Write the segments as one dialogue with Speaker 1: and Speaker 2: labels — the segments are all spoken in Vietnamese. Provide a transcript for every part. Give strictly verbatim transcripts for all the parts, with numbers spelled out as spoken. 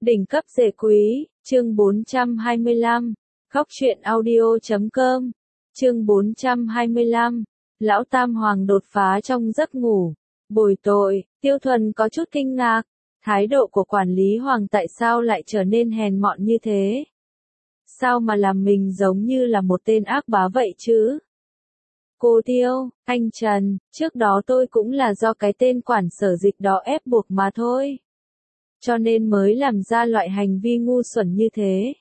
Speaker 1: Đỉnh cấp rể quý, chương bốn trăm hai mươi lăm, Khóc chuyện audio chấm com, chương bốn trăm hai mươi lăm, Lão Tam Hoàng đột phá trong giấc ngủ, bồi tội, Tiêu Thuần có chút kinh ngạc, thái độ của quản lý Hoàng tại sao lại trở nên hèn mọn như thế? Sao mà làm mình giống như là một tên ác bá vậy chứ? Cô Tiêu, anh Trần, trước đó tôi cũng là do cái tên quản sở dịch đó ép buộc mà thôi. Cho nên mới làm ra loại hành vi ngu xuẩn như thế.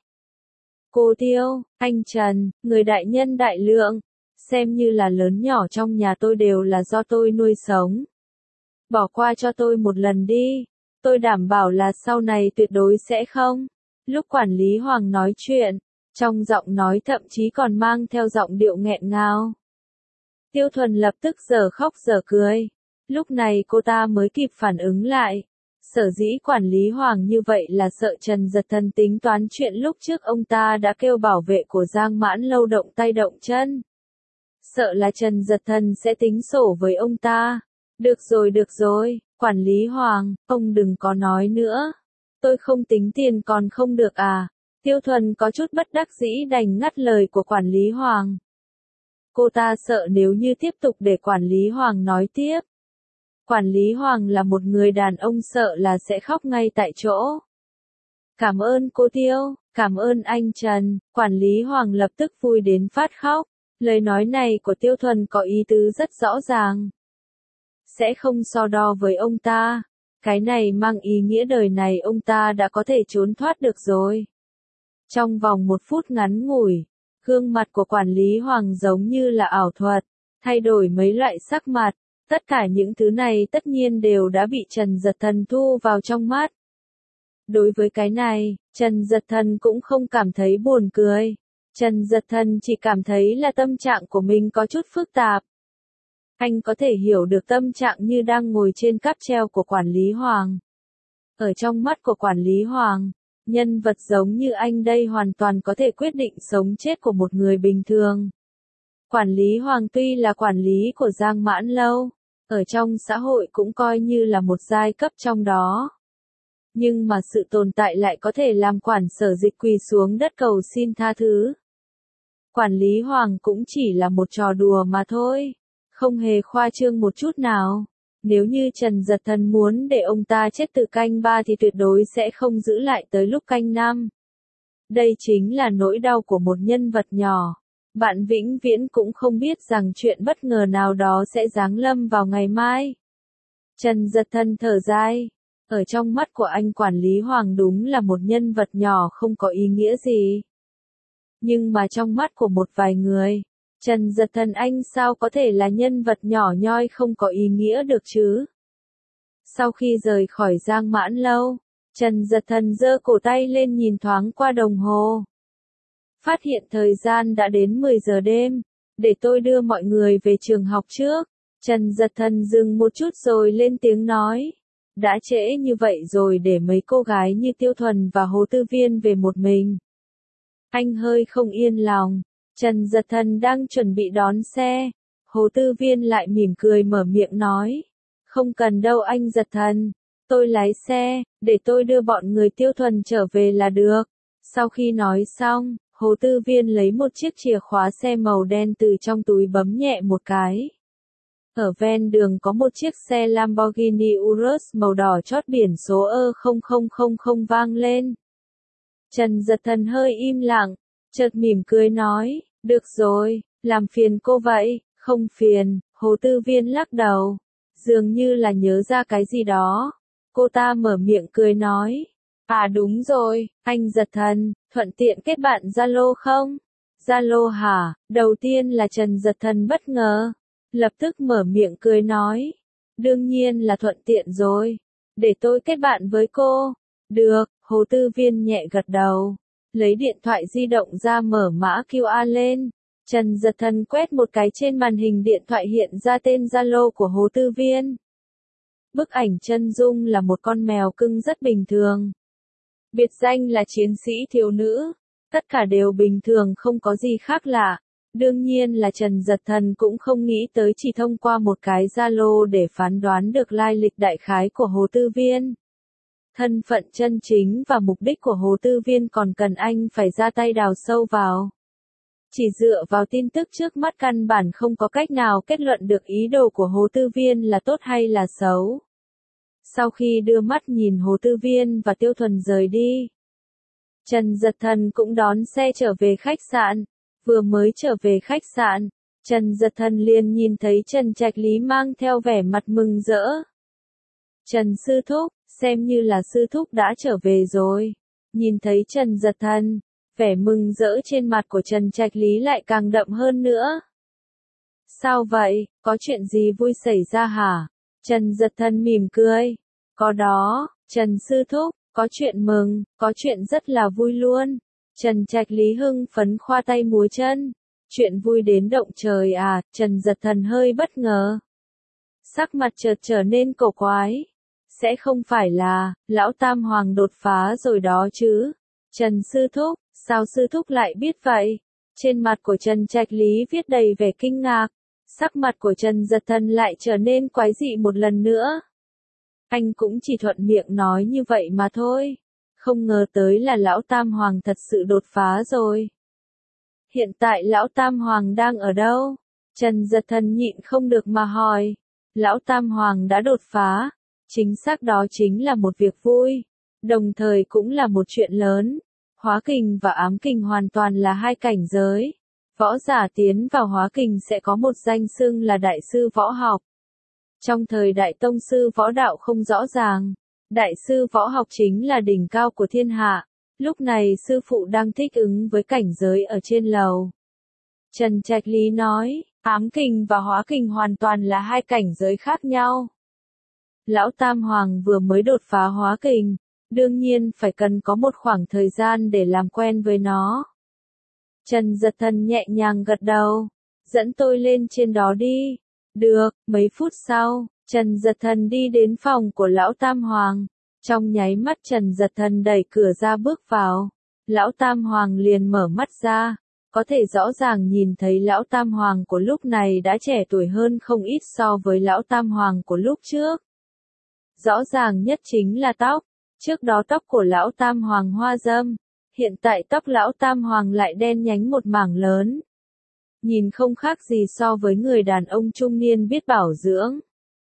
Speaker 1: Cô Tiêu, anh Trần, người đại nhân đại lượng, xem như là lớn nhỏ trong nhà tôi đều là do tôi nuôi sống. Bỏ qua cho tôi một lần đi, tôi đảm bảo là sau này tuyệt đối sẽ không. Lúc quản lý Hoàng nói chuyện, trong giọng nói thậm chí còn mang theo giọng điệu nghẹn ngào. Tiêu Thuần lập tức giờ khóc giờ cười. Lúc này cô ta mới kịp phản ứng lại. Sở dĩ quản lý Hoàng như vậy là sợ Trần Giật Thần tính toán chuyện lúc trước ông ta đã kêu bảo vệ của Giang Mãn Lâu động tay động chân. Sợ là Trần Giật Thần sẽ tính sổ với ông ta. Được rồi được rồi, quản lý Hoàng, ông đừng có nói nữa. Tôi không tính tiền còn không được à? Tiêu Thuần có chút bất đắc dĩ đành ngắt lời của quản lý Hoàng. Cô ta sợ nếu như tiếp tục để quản lý Hoàng nói tiếp. Quản lý Hoàng là một người đàn ông sợ là sẽ khóc ngay tại chỗ. Cảm ơn cô Tiêu, cảm ơn anh Trần, quản lý Hoàng lập tức vui đến phát khóc. Lời nói này của Tiêu Thuần có ý tứ rất rõ ràng. Sẽ không so đo với ông ta. Cái này mang ý nghĩa đời này ông ta đã có thể trốn thoát được rồi. Trong vòng một phút ngắn ngủi, gương mặt của quản lý Hoàng giống như là ảo thuật, thay đổi mấy loại sắc mặt. Tất cả những thứ này tất nhiên đều đã bị Trần Giật Thần thu vào trong mắt. Đối với cái này, Trần Giật Thần cũng không cảm thấy buồn cười. Trần Giật Thần chỉ cảm thấy là tâm trạng của mình có chút phức tạp. Anh có thể hiểu được tâm trạng như đang ngồi trên cáp treo của quản lý Hoàng. Ở trong mắt của quản lý Hoàng, nhân vật giống như anh đây hoàn toàn có thể quyết định sống chết của một người bình thường. Quản lý Hoàng tuy là quản lý của Giang Mãn Lâu, ở trong xã hội cũng coi như là một giai cấp trong đó. Nhưng mà sự tồn tại lại có thể làm quản sở dịch quỳ xuống đất cầu xin tha thứ. Quản lý Hoàng cũng chỉ là một trò đùa mà thôi, không hề khoa trương một chút nào. Nếu như Trần Giật Thần muốn để ông ta chết từ canh ba thì tuyệt đối sẽ không giữ lại tới lúc canh năm. Đây chính là nỗi đau của một nhân vật nhỏ. Bạn vĩnh viễn cũng không biết rằng chuyện bất ngờ nào đó sẽ giáng lâm vào ngày mai. Trần Giật Thần thở dài. Ở trong mắt của anh quản lý Hoàng đúng là một nhân vật nhỏ không có ý nghĩa gì. Nhưng mà trong mắt của một vài người, Trần Giật Thần anh sao có thể là nhân vật nhỏ nhoi không có ý nghĩa được chứ? Sau khi rời khỏi Giang Mãn Lâu, Trần Giật Thần giơ cổ tay lên nhìn thoáng qua đồng hồ. Phát hiện thời gian đã đến mười giờ đêm, để tôi đưa mọi người về trường học trước. Trần Giật Thần dừng một chút rồi lên tiếng nói. Đã trễ như vậy rồi để mấy cô gái như Tiêu Thuần và Hồ Tư Viên về một mình. Anh hơi không yên lòng. Trần Giật Thần đang chuẩn bị đón xe. Hồ Tư Viên lại mỉm cười mở miệng nói. Không cần đâu anh Giật Thần. Tôi lái xe, để tôi đưa bọn người Tiêu Thuần trở về là được. Sau khi nói xong, Hồ Tư Viên lấy một chiếc chìa khóa xe màu đen từ trong túi bấm nhẹ một cái. Ở ven đường có một chiếc xe Lamborghini Urus màu đỏ chót biển số E không không không không vang lên. Trần Giật Thần hơi im lặng, chợt mỉm cười nói, được rồi, làm phiền cô vậy, không phiền. Hồ Tư Viên lắc đầu, dường như là nhớ ra cái gì đó. Cô ta mở miệng cười nói, à đúng rồi, anh Giật Thần, thuận tiện kết bạn Zalo không? Zalo hả? Đầu tiên là Trần Giật Thần bất ngờ, lập tức mở miệng cười nói, đương nhiên là thuận tiện rồi, để tôi kết bạn với cô. Được, Hồ Tư Viên nhẹ gật đầu, lấy điện thoại di động ra mở mã quy rờ lên. Trần Giật Thần quét một cái trên màn hình điện thoại hiện ra tên Zalo của Hồ Tư Viên. Bức ảnh chân dung là một con mèo cưng rất bình thường. Biệt danh là chiến sĩ thiếu nữ. Tất cả đều bình thường không có gì khác lạ. Đương nhiên là Trần Giật Thần cũng không nghĩ tới chỉ thông qua một cái Zalo để phán đoán được lai lịch đại khái của Hồ Tư Viên. Thân phận chân chính và mục đích của Hồ Tư Viên còn cần anh phải ra tay đào sâu vào. Chỉ dựa vào tin tức trước mắt căn bản không có cách nào kết luận được ý đồ của Hồ Tư Viên là tốt hay là xấu. Sau khi đưa mắt nhìn Hồ Tư Viên và Tiêu Thuần rời đi, Trần Giật Thần cũng đón xe trở về khách sạn. Vừa mới trở về khách sạn, Trần Giật Thần liền nhìn thấy Trần Trạch Lý mang theo vẻ mặt mừng rỡ. Trần sư thúc, xem như là sư thúc đã trở về rồi. Nhìn thấy Trần Giật Thần, vẻ mừng rỡ trên mặt của Trần Trạch Lý lại càng đậm hơn nữa. Sao vậy, có chuyện gì vui xảy ra hả? Trần Giật Thần mỉm cười. Có đó, Trần sư thúc, có chuyện mừng, có chuyện rất là vui luôn. Trần Trạch Lý hưng phấn khoa tay múa chân. Chuyện vui đến động trời à? Trần Giật Thần hơi bất ngờ. Sắc mặt chợt trở nên cổ quái. Sẽ không phải là, lão Tam Hoàng đột phá rồi đó chứ? Trần sư thúc, sao sư thúc lại biết vậy? Trên mặt của Trần Trạch Lý viết đầy vẻ kinh ngạc. Sắc mặt của Trần Giật Thần lại trở nên quái dị một lần nữa. Anh cũng chỉ thuận miệng nói như vậy mà thôi. Không ngờ tới là lão Tam Hoàng thật sự đột phá rồi. Hiện tại lão Tam Hoàng đang ở đâu? Trần Giật Thần nhịn không được mà hỏi. Lão Tam Hoàng đã đột phá. Chính xác đó chính là một việc vui. Đồng thời cũng là một chuyện lớn. Hóa kình và ám kình hoàn toàn là hai cảnh giới. Võ giả tiến vào hóa kình sẽ có một danh xưng là đại sư võ học. Trong thời đại tông sư võ đạo không rõ ràng, đại sư võ học chính là đỉnh cao của thiên hạ. Lúc này sư phụ đang thích ứng với cảnh giới ở trên lầu. Trần Trạch Lý nói, ám kình và hóa kình hoàn toàn là hai cảnh giới khác nhau. Lão Tam Hoàng vừa mới đột phá hóa kình, đương nhiên phải cần có một khoảng thời gian để làm quen với nó. Trần Giật Thần nhẹ nhàng gật đầu, dẫn tôi lên trên đó đi. Được, mấy phút sau, Trần Giật Thần đi đến phòng của Lão Tam Hoàng. Trong nháy mắt Trần Giật Thần đẩy cửa ra bước vào. Lão Tam Hoàng liền mở mắt ra, có thể rõ ràng nhìn thấy Lão Tam Hoàng của lúc này đã trẻ tuổi hơn không ít so với Lão Tam Hoàng của lúc trước. Rõ ràng nhất chính là tóc. Trước đó tóc của Lão Tam Hoàng hoa râm, hiện tại tóc Lão Tam Hoàng lại đen nhánh một mảng lớn. Nhìn không khác gì so với người đàn ông trung niên biết bảo dưỡng.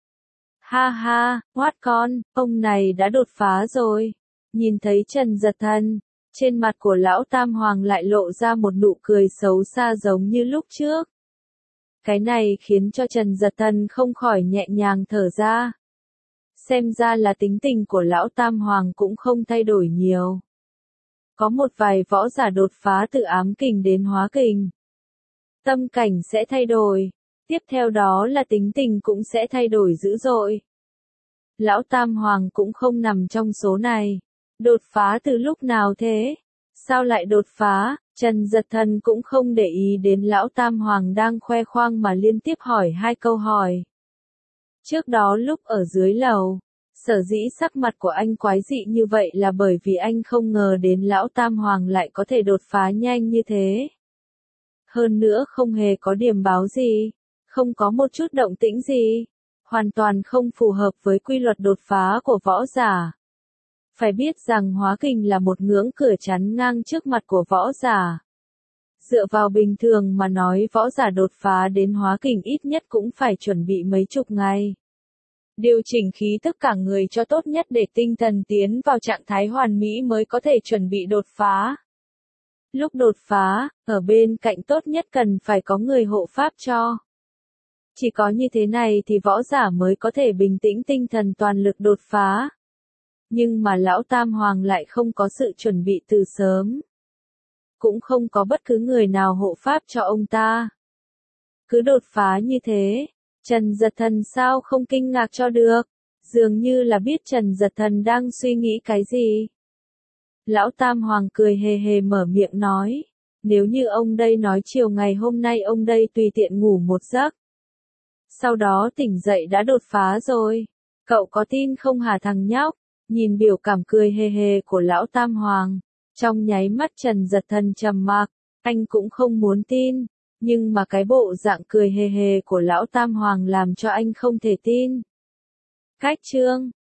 Speaker 1: Ha ha, hoát con, ông này đã đột phá rồi. Nhìn thấy Trần Giật Thần, trên mặt của Lão Tam Hoàng lại lộ ra một nụ cười xấu xa giống như lúc trước. Cái này khiến cho Trần Giật Thần không khỏi nhẹ nhàng thở ra. Xem ra là tính tình của Lão Tam Hoàng cũng không thay đổi nhiều. Có một vài võ giả đột phá từ ám kình đến hóa kình. Tâm cảnh sẽ thay đổi, tiếp theo đó là tính tình cũng sẽ thay đổi dữ dội. Lão Tam Hoàng cũng không nằm trong số này. Đột phá từ lúc nào thế? Sao lại đột phá? Trần Giật Thần cũng không để ý đến Lão Tam Hoàng đang khoe khoang mà liên tiếp hỏi hai câu hỏi. Trước đó lúc ở dưới lầu, sở dĩ sắc mặt của anh quái dị như vậy là bởi vì anh không ngờ đến Lão Tam Hoàng lại có thể đột phá nhanh như thế. Hơn nữa không hề có điểm báo gì, không có một chút động tĩnh gì, hoàn toàn không phù hợp với quy luật đột phá của võ giả. Phải biết rằng hóa kình là một ngưỡng cửa chắn ngang trước mặt của võ giả. Dựa vào bình thường mà nói võ giả đột phá đến hóa kình ít nhất cũng phải chuẩn bị mấy chục ngày. Điều chỉnh khí tức cả người cho tốt nhất để tinh thần tiến vào trạng thái hoàn mỹ mới có thể chuẩn bị đột phá. Lúc đột phá, ở bên cạnh tốt nhất cần phải có người hộ pháp cho. Chỉ có như thế này thì võ giả mới có thể bình tĩnh tinh thần toàn lực đột phá. Nhưng mà Lão Tam Hoàng lại không có sự chuẩn bị từ sớm. Cũng không có bất cứ người nào hộ pháp cho ông ta. Cứ đột phá như thế, Trần Giật Thần sao không kinh ngạc cho được, dường như là biết Trần Giật Thần đang suy nghĩ cái gì. Lão Tam Hoàng cười hề hề mở miệng nói, nếu như ông đây nói chiều ngày hôm nay ông đây tùy tiện ngủ một giấc. Sau đó tỉnh dậy đã đột phá rồi, cậu có tin không hả thằng nhóc? Nhìn biểu cảm cười hề hề của Lão Tam Hoàng, trong nháy mắt Trần Giật Thần trầm mặc, anh cũng không muốn tin, nhưng mà cái bộ dạng cười hề hề của Lão Tam Hoàng làm cho anh không thể tin. Cách chương